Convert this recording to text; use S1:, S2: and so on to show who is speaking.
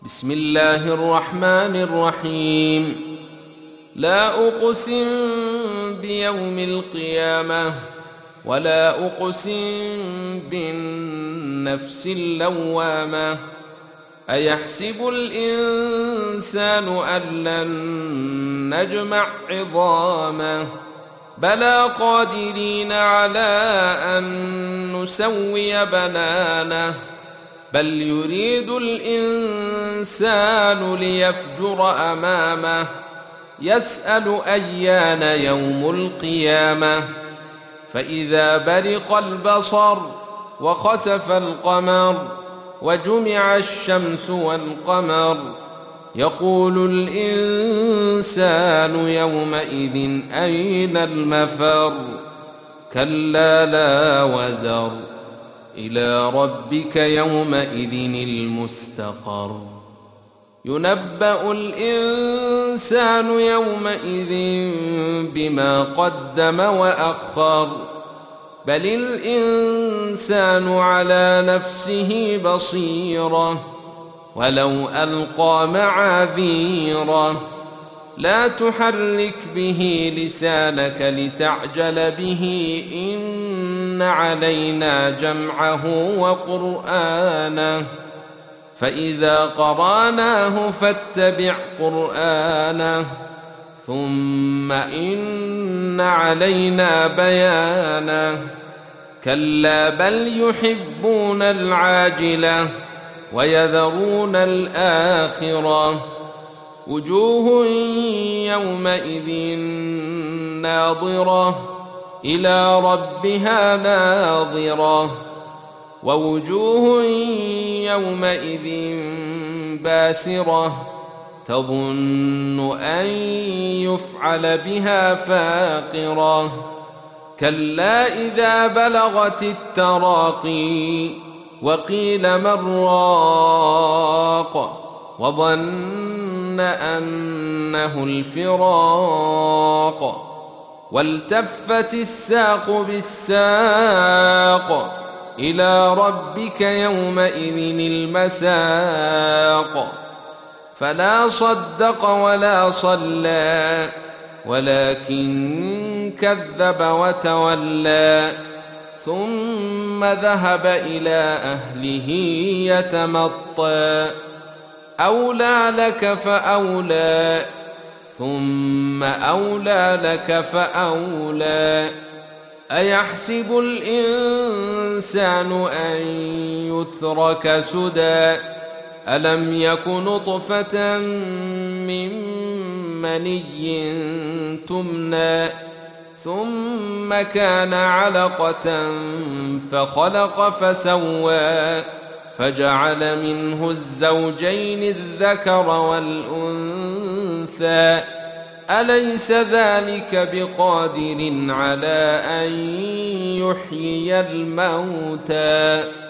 S1: بسم الله الرحمن الرحيم. لا أقسم بيوم القيامة ولا أقسم بالنفس اللوامة. أيحسب الإنسان أن لن نجمع عظامه بلى قادرين على أن نسوي بنانه بل يريد الإنسان ليفجر أمامه يسأل أيان يوم القيامة. فإذا برق البصر وخسف القمر وجمع الشمس والقمر يقول الإنسان يومئذ أين المفر. كلا لا وزر إلى ربك يومئذ المستقر. ينبأ الإنسان يومئذ بما قدم وأخر بل الإنسان على نفسه بصيرة ولو ألقى معاذيره. لا تحرك به لسانك لتعجل به إن علينا جمعه وقرآنه فإذا قرأناه فاتبع قرآنه ثم إن علينا بيانه. كلا بل يحبون العاجلة ويذرون الآخرة. وجوه يومئذ ناظرة إلى ربها ناظرة ووجوه يومئذ باسرة تظن أن يفعل بها فاقرة. كلا إذا بلغت التراقي وقيل من راق وظن أنه الفراق والتفت الساق بالساق إلى ربك يومئذ المساق. فلا صدق ولا صلى ولكن كذب وتولى ثم ذهب إلى أهله يتمطى. أولى لك فأولى ثم أولى لك فأولى. أيحسب الإنسان أن يترك سدى ألم يك نطفة من مني تمنى ثم كان علقة فخلق فسوى فجعل منه الزوجين الذكر والأنثى. أليس ذلك بقادر على أن يحيي الموتى